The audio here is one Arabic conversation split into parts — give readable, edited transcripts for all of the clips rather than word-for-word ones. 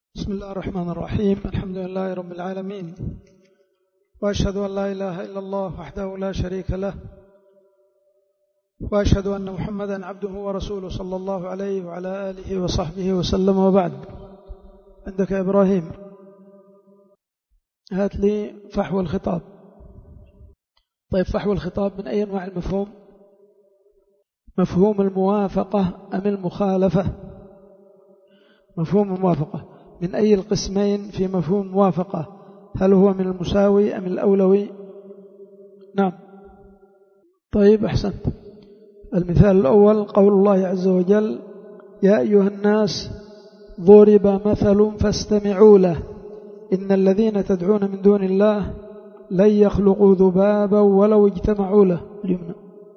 بسم الله الرحمن الرحيم. الحمد لله رب العالمين، وأشهد أن لا إله إلا الله وحده لا شريك له، وأشهد أن محمدا عبده ورسوله صلى الله عليه وعلى آله وصحبه وسلم. وبعد، عندك يا إبراهيم هات لي فحوى الخطاب. طيب، فحوى الخطاب من أي أنواع المفهوم؟ مفهوم الموافقة أم المخالفة؟ مفهوم الموافقة من أي القسمين في مفهوم الموافقة؟ هل هو من المساوي أم الأولوي؟ نعم. طيب، أحسنت. المثال الأول قول الله عز وجل: يا أيها الناس ضرب مثل فاستمعوا له إن الذين تدعون من دون الله لن يخلقوا ذبابا ولو اجتمعوا له. اليمنى.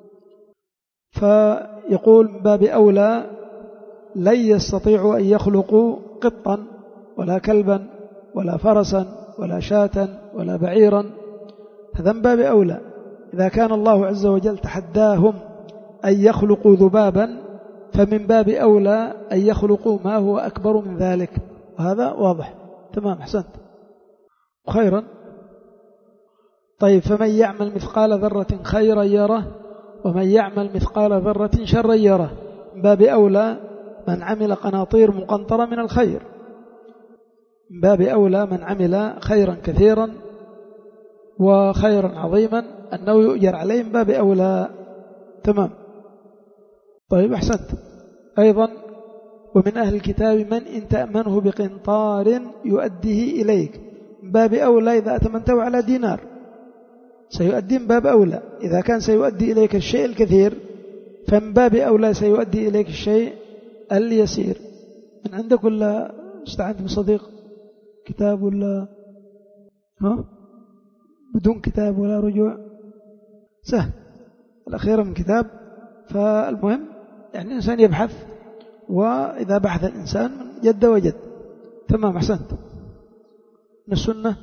فيقول من باب أولى لن يستطيعوا أن يخلقوا قطا ولا كلبا ولا فرسا ولا شاة ولا بعيرا. هذا من باب أولى. إذا كان الله عز وجل تحداهم أن يخلقوا ذبابا فمن باب أولى أن يخلقوا ما هو أكبر من ذلك. وهذا واضح. تمام، أحسنت، خيرا. طيب، فمن يعمل مثقال ذرة خيرا يره ومن يعمل مثقال ذرة شرا يره. من باب أولى من عمل قناطير مقنطرة من الخير، من باب أولى من عمل خيرا كثيرا وخيرا عظيما أنه يؤجر عليه، من باب أولى. تمام. طيب، أحسنت. أيضا ومن أهل الكتاب من إن تأمنه بقنطار يؤديه إليك. من باب أولى إذا أتمنته على دينار سيؤدي، من باب أولى. إذا كان سيؤدي إليك الشيء الكثير فمن باب أولى سيؤدي إليك الشيء اليسير. من عندك ولا استعنت بصديق؟ كتاب ولا بدون كتاب ولا رجوع؟ سهل، الأخير من كتاب. فالمهم يعني الإنسان يبحث، وإذا بحث الإنسان من جد وجد. تمام، أحسنت. من السنة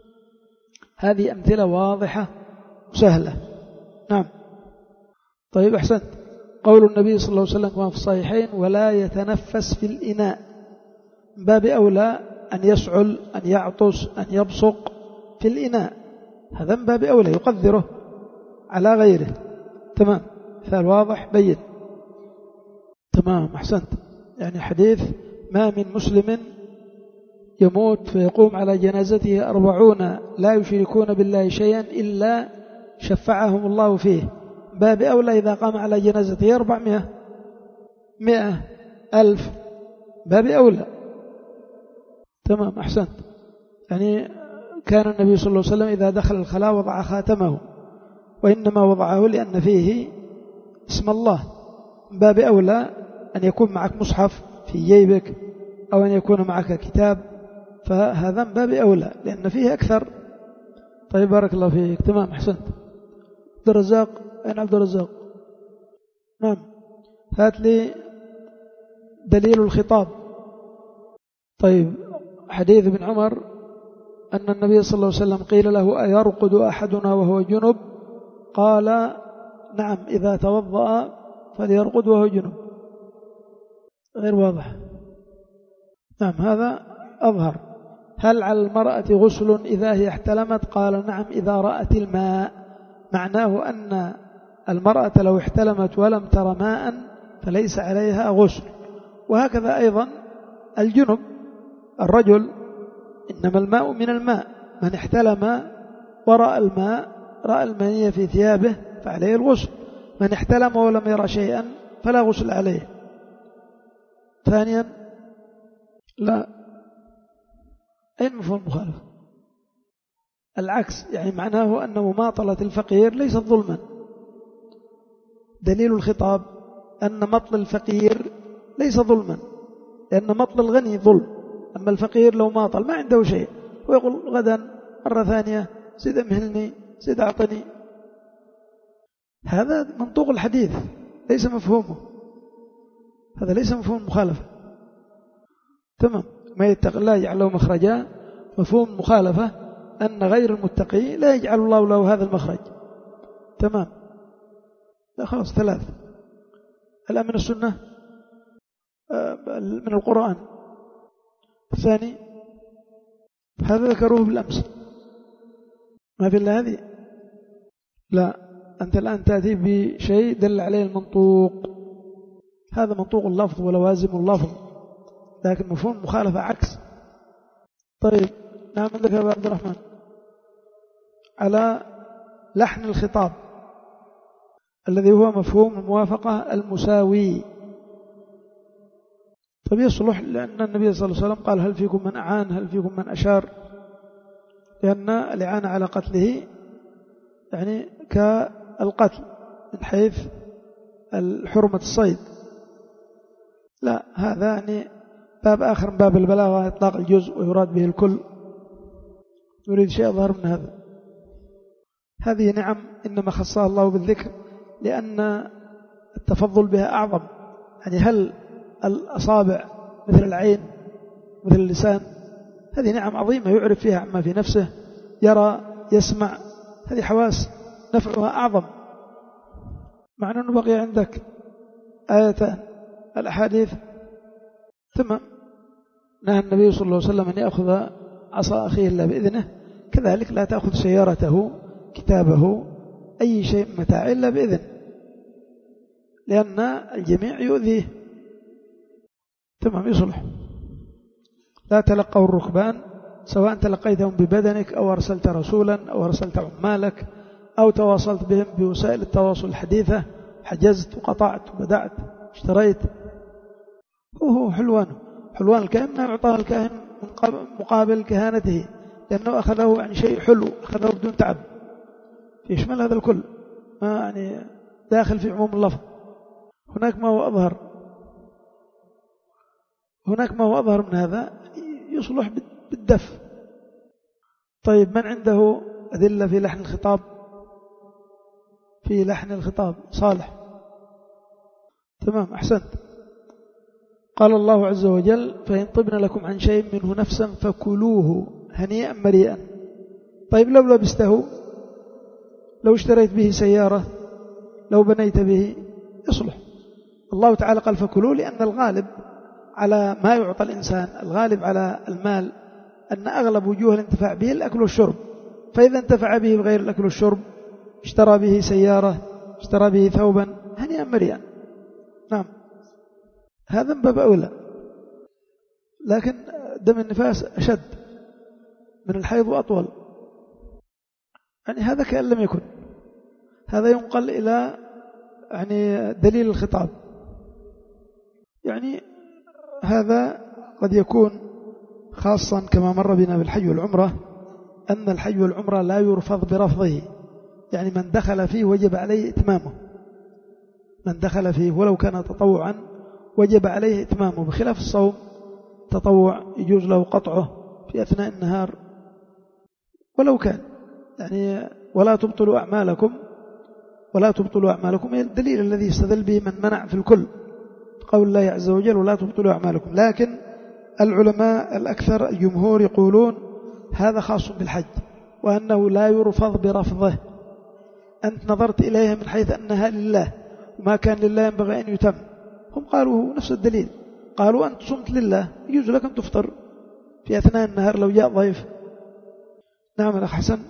هذه أمثلة واضحة وسهلة. نعم. طيب، أحسنت. قول النبي صلى الله عليه وسلم كما في الصحيحين: ولا يتنفس في الإناء. من باب أولى أن يسعل، أن يعطس، أن يبصق في الإناء. هذا من باب أولى، يقدره على غيره. تمام، مثال واضح بين. تمام، أحسنت. يعني حديث: ما من مسلم يموت فيقوم على جنازته 40 لا يشركون بالله شيئا إلا شفعهم الله فيه. باب أولى إذا قام على جنازته 400 100 1000، باب أولى. تمام، أحسنت. يعني كان النبي صلى الله عليه وسلم إذا دخل الخلاء وضع خاتمه، وإنما وضعه لأن فيه اسم الله. من باب أولى أن يكون معك مصحف في جيبك أو أن يكون معك كتاب، فهذا من باب أولى لأن فيه أكثر. طيب، بارك الله فيك. تمام، أحسنت. عبد الرزاق، أين عبد الرزاق؟ نعم، هات لي دليل الخطاب. طيب، حديث ابن عمر أن النبي صلى الله عليه وسلم قيل له: أيرقد أحدنا وهو جنب؟ قال: نعم، إذا توضأ فليرقد وهو جنب. غير واضح. نعم، هذا أظهر. هل على المرأة غسل إذا هي احتلمت؟ قال: نعم، إذا رأت الماء. معناه أن المرأة لو احتلمت ولم تر ماء فليس عليها غسل. وهكذا أيضا الجنب، الرجل إنما الماء من الماء. من احتلم ورأى الماء، رأى المنية في ثيابه، فعليه الغسل. من احتلم ولم يرى شيئا فلا غسل عليه. ثانيا، لا، أين مفهوم المخالفة؟ العكس، يعني معناه أن مماطلة الفقير ليست ظلما. دليل الخطاب أن مطل الفقير ليس ظلما، لأن مطل الغني ظلم. أما الفقير لو ماطل ما عنده شيء ويقول غدا مرة ثانية: زد امهلني، زد أعطني، هذا منطوق الحديث ليس مفهومه. هذا ليس مفهوم مخالفة. تمام. ما يتق الله يجعل له مخرجا. مفهوم مخالفة أن غير المتقي لا يجعل الله له هذا المخرج. تمام. لا، خلاص، 3. الآن من السنة، من القرآن. الثاني هذا ذكروه بالأمس، ما في إلا هذه. لا، أنت الآن تأتي بشيء دل عليه المنطوق، هذا منطوق اللفظ ولوازم اللفظ، لكن مفهوم مخالفة عكس. طيب نعم، عندك يا عبد الرحمن على لحن الخطاب الذي هو مفهوم الموافقة المساوي. طيب يصلح، لأن النبي صلى الله عليه وسلم قال هل فيكم من أعان، هل فيكم من أشار، لأن الإعانة على قتله يعني كالقتل من حيث حرمة الصيد. لا، هذا يعني باب آخر من باب البلاغة، إطلاق الجزء ويراد به الكل، يريد شيء أظهر من هذا. هذه نعم إنما خصها الله بالذكر لأن التفضل بها أعظم. يعني هل الأصابع مثل العين مثل اللسان، هذه نعم عظيمة يعرف فيها عما في نفسه، يرى يسمع، هذه حواس نفعها أعظم. مع أنه بقي عندك آيتان الأحاديث. ثم نهى النبي صلى الله عليه وسلم أن يأخذ عصا أخيه إلا بإذنه، كذلك لا تأخذ سيارته كتابه أي شيء متاع إلا بإذن، لأن الجميع يؤذيه. تمام، يصلح. لا تلقوا الركبان سواء تلقيتهم ببدنك أو أرسلت رسولا أو أرسلت عمالك أو تواصلت بهم بوسائل التواصل الحديثة، حجزت وقطعت وبدعت اشتريت. هو حلوان الكاهن ما يعطاه الكاهن مقابل كهانته، لأنه أخذه يعني شيء حلو، أخذه بدون تعب، يشمل هذا الكل، ما يعني داخل في عموم اللفظ. هناك ما هو أظهر من هذا يصلح بالدف. طيب من عنده أدلة في لحن الخطاب؟ في لحن الخطاب صالح، تمام، أحسنت. قال الله عز وجل فإن طبن لكم عن شيء منه نفسا فكلوه هنيئا مريئا. طيب لو لبسته، لو اشتريت به سيارة، لو بنيت به، يصلح. الله تعالى قال فكلوه لأن الغالب على ما يعطى الإنسان، الغالب على المال أن أغلب وجوه الانتفاع به الأكل والشرب، فإذا انتفع به بغير الأكل والشرب، اشترى به سيارة، اشترى به ثوبا، هنيئا مريئا. نعم، هذا من باب أولى. لكن دم النفاس أشد من الحيض وأطول، يعني هذا كأن لم يكن. هذا ينقل إلى يعني دليل الخطاب. يعني هذا قد يكون خاصا كما مر بنا بالحج والعمرة، أن الحج والعمرة لا يرفض برفضه، يعني من دخل فيه وجب عليه إتمامه، من دخل فيه ولو كان تطوعا وجب عليه إتمامه، بخلاف الصوم تطوع يجوز له قطعه في أثناء النهار ولو كان يعني ولا تبطلوا أعمالكم هي الدليل الذي يستدل به من منع في الكل، قول الله عز وجل ولا تبطلوا أعمالكم. لكن العلماء الأكثر الجمهور يقولون هذا خاص بالحج، وأنه لا يرفض برفضه. أنت نظرت إليها من حيث أنها لله وما كان لله ينبغي أن يتم. هم قالوا نفس الدليل، قالوا أنت صمت لله يجوز لك أن تفطر في أثناء النهار لو جاء ضيف. نعم الأخ حسن،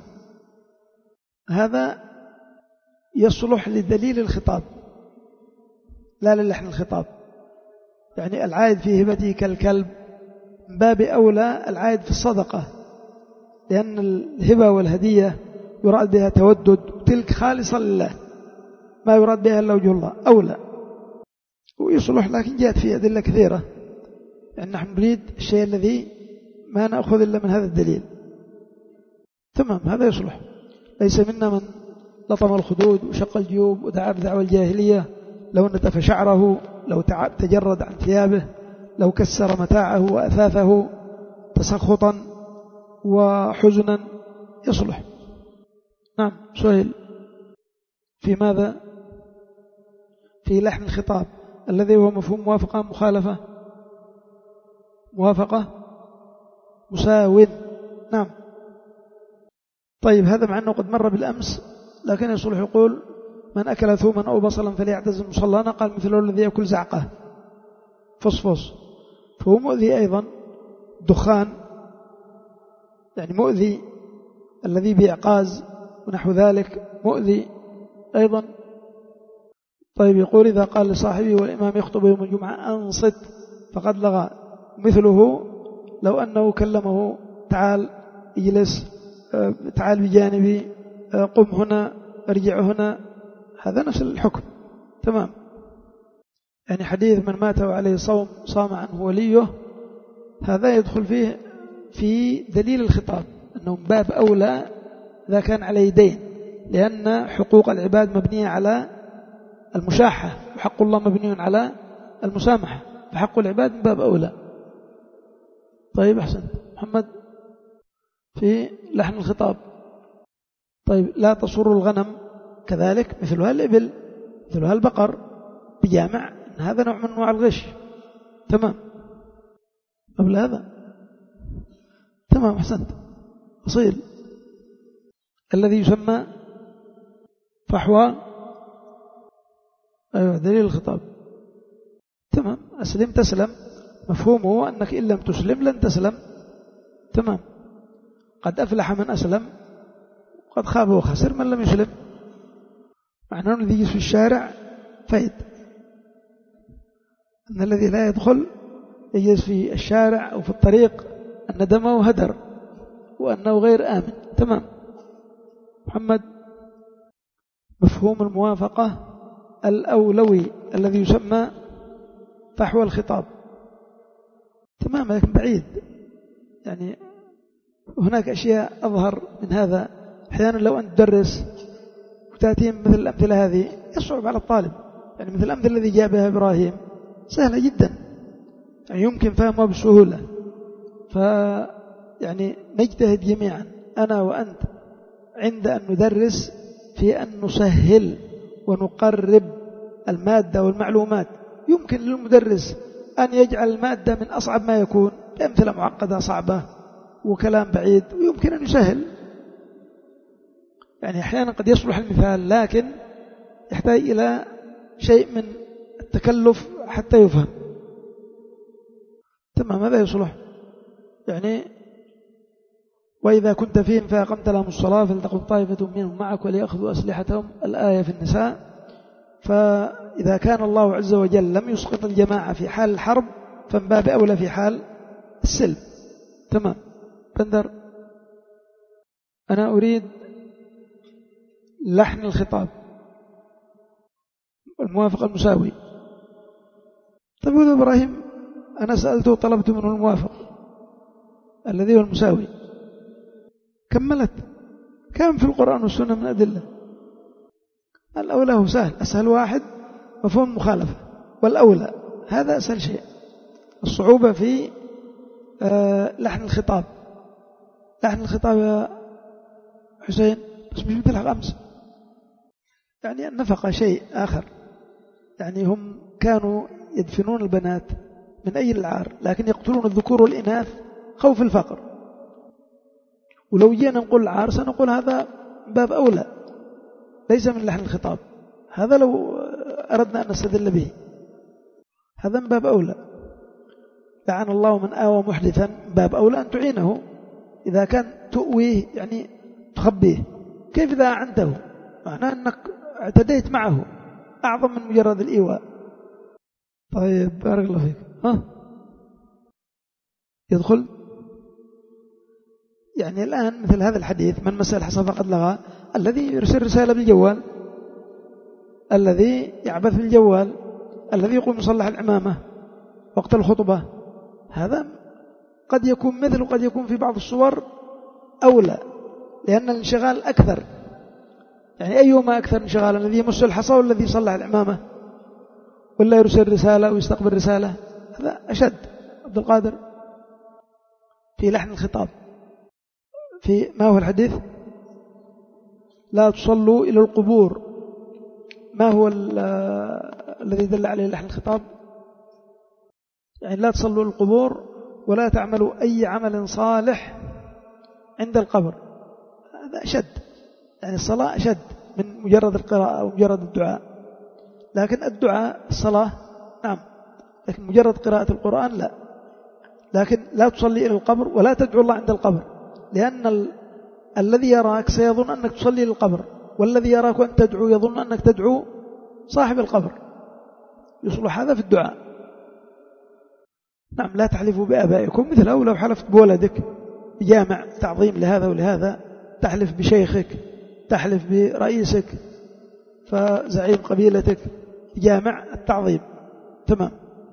هذا يصلح لدليل الخطاب لا للحن الخطاب. يعني العائد في هبته كالكلب، من باب أولى العائد في الصدقة، لأن الهبة والهدية يراد بها تودد، وتلك خالصة لله ما يراد بها إلا وجه الله، أولى ويصلح. لكن جاءت فيه أدلة كثيرة، يعني نحن نريد الشيء الذي ما نأخذ إلا من هذا الدليل. تمام، هذا يصلح. ليس منا من لطم الخدود وشق الجيوب ودعا بدعوى الجاهلية، لو نتف شعره، لو تجرد عن ثيابه، لو كسر متاعه وأثاثه تسخطا وحزنا، يصلح. نعم سهيل، في ماذا؟ في لحن الخطاب الذي هو مفهوم موافقة مخالفة، موافقة مساو. نعم. طيب هذا مع أنه قد مر بالأمس، لكن يصلح يقول من أكل ثوما أو بصلا فليعتزل مصلانا، قال مثله الذي يأكل زعقه فصفص، فهو مؤذي أيضا الدخان يعني مؤذي، الذي بإعقاز ونحو ذلك مؤذي أيضا. طيب يقول إذا قال لصاحبه والإمام يخطب يوم الجمعة أنصت فقد لغى، مثله لو أنه كلمه تعال اجلس، تعال بجانبي، قم هنا، ارجع هنا، هذا نفس الحكم تمام. يعني حديث من مات وعليه صوم صام عنه وليه، هذا يدخل فيه في دليل الخطاب أنه باب أولى إذا كان عليه دين، لأن حقوق العباد مبنية على المشاحة وحق الله مبني على المسامحة، فحق العباد من باب أولى. طيب أحسن محمد في لحن الخطاب. طيب لا تصر الغنم كذلك مثلها الإبل مثلها البقر بجامع، هذا نوع من أنواع الغش تمام. قبل هذا تمام أحسنت. أصيل الذي يسمى فحوى، أيوة دليل الخطاب تمام. أسلم تسلم، مفهومه أنك إن لم تسلم لن تسلم تمام. قد أفلح من أسلم قد خاب وخسر من لم يسلم. معناه الذي يجلس في الشارع فايد، أن الذي لا يدخل يجلس في الشارع أو في الطريق أن دمه هدر وأنه غير آمن تمام. محمد مفهوم الموافقة الأولوي الذي يسمى فحوى الخطاب تمام، لكن بعيد. يعني هناك أشياء أظهر من هذا. أحيانا لو أن تدرس وتأتيهم مثل الأمثلة هذه يصعب على الطالب، يعني مثل الأمثلة الذي جابها إبراهيم سهلة جدا، يعني يمكن فهمها بسهولة. يعني نجتهد جميعا أنا وأنت عند أن ندرس في أن نسهل ونقرب المادة والمعلومات. يمكن للمدرس أن يجعل المادة من أصعب ما يكون بأمثلة معقدة صعبة وكلام بعيد، ويمكن أن يسهل. يعني أحيانا قد يصلح المثال لكن يحتاج إلى شيء من التكلف حتى يفهم تمام. هذا يصلح يعني وإذا كنت فيهم فأقمت لهم الصلاة فلتقم طائفة منهم معك وليأخذوا أسلحتهم، الآية في النساء. فإذا كان الله عز وجل لم يسقط الجماعة في حال الحرب فمن باب أولى في حال السلم تمام. بندر أنا أريد لحن الخطاب الموافق المساوي. طيب يقول إبراهيم أنا سألته وطلبت منه الموافق الذي هو المساوي، كملت كم في القرآن والسنة من أدلة. الأولى هو سهل، أسهل واحد مفهوم مخالفة، والأولى هذا أسهل شيء. الصعوبة في لحن الخطاب. لحن الخطاب يا حسين بس مش مثل أمس، يعني النفقة شيء آخر. يعني هم كانوا يدفنون البنات من أي العار، لكن يقتلون الذكور والإناث خوف الفقر. ولو جينا نقول العار سنقول هذا باب أولى ليس من لحن الخطاب، هذا لو أردنا أن نستدل به هذا من باب أولى. لعن الله من آوى محدثا، باب أولى أن تعينه إذا كان تؤويه يعني تخبيه. كيف إذا أعنته؟ معناه أنك اعتديت معه أعظم من مجرد الإيواء. طيب بارك الله فيك. يدخل يعني الآن مثل هذا الحديث من مسأل حصى فقد لغى، الذي يرسل رسالة بالجوال، الذي يعبث بالجوال، الذي يقوم يصلح العمامة وقت الخطبة، هذا قد يكون مثل وقد يكون في بعض الصور أولى، لأن الانشغال أكثر. يعني أيهما أكثر انشغالا، الذي يمس الحصى والذي يصلح العمامة ولا يرسل رسالة ويستقبل رسالة؟ هذا أشد. عبد القادر في لحن الخطاب في ما هو الحديث؟ لا تصلوا إلى القبور. ما هو الذي دل عليه لحن الخطاب؟ يعني لا تصلوا إلى القبور ولا تعملوا أي عمل صالح عند القبر. هذا أشد، يعني الصلاة أشد من مجرد القراءة أو مجرد الدعاء. لكن الدعاء الصلاة نعم، لكن مجرد قراءة القرآن لا. لكن لا تصلي إلى القبر ولا تدعو الله عند القبر، لأن الذي يراك سيظن أنك تصلي للقبر، والذي يراك وأن تدعو يظن أنك تدعو صاحب القبر. يصلح هذا في الدعاء. نعم، لا تحلفوا بآبائكم، مثل أو لو حلفت بولدك جامع تعظيم لهذا ولهذا، تحلف بشيخك، تحلف برئيسك فزعيم قبيلتك، جامع التعظيم. تمام.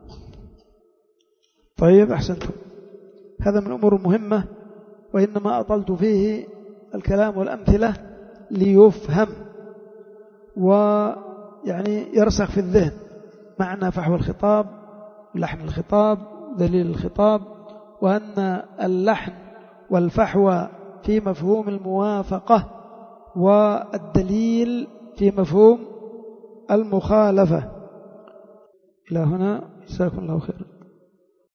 طيب، أحسنتم. هذا من الأمور المهمة، وإنما أطلت فيه الكلام والأمثلة ليفهم ويعني يرسخ في الذهن معنى فحوى الخطاب ولحن الخطاب دليل الخطاب، وأن اللحن والفحوى في مفهوم الموافقة والدليل في مفهوم المخالفة. إلى هنا، جزاكم الله خيرا.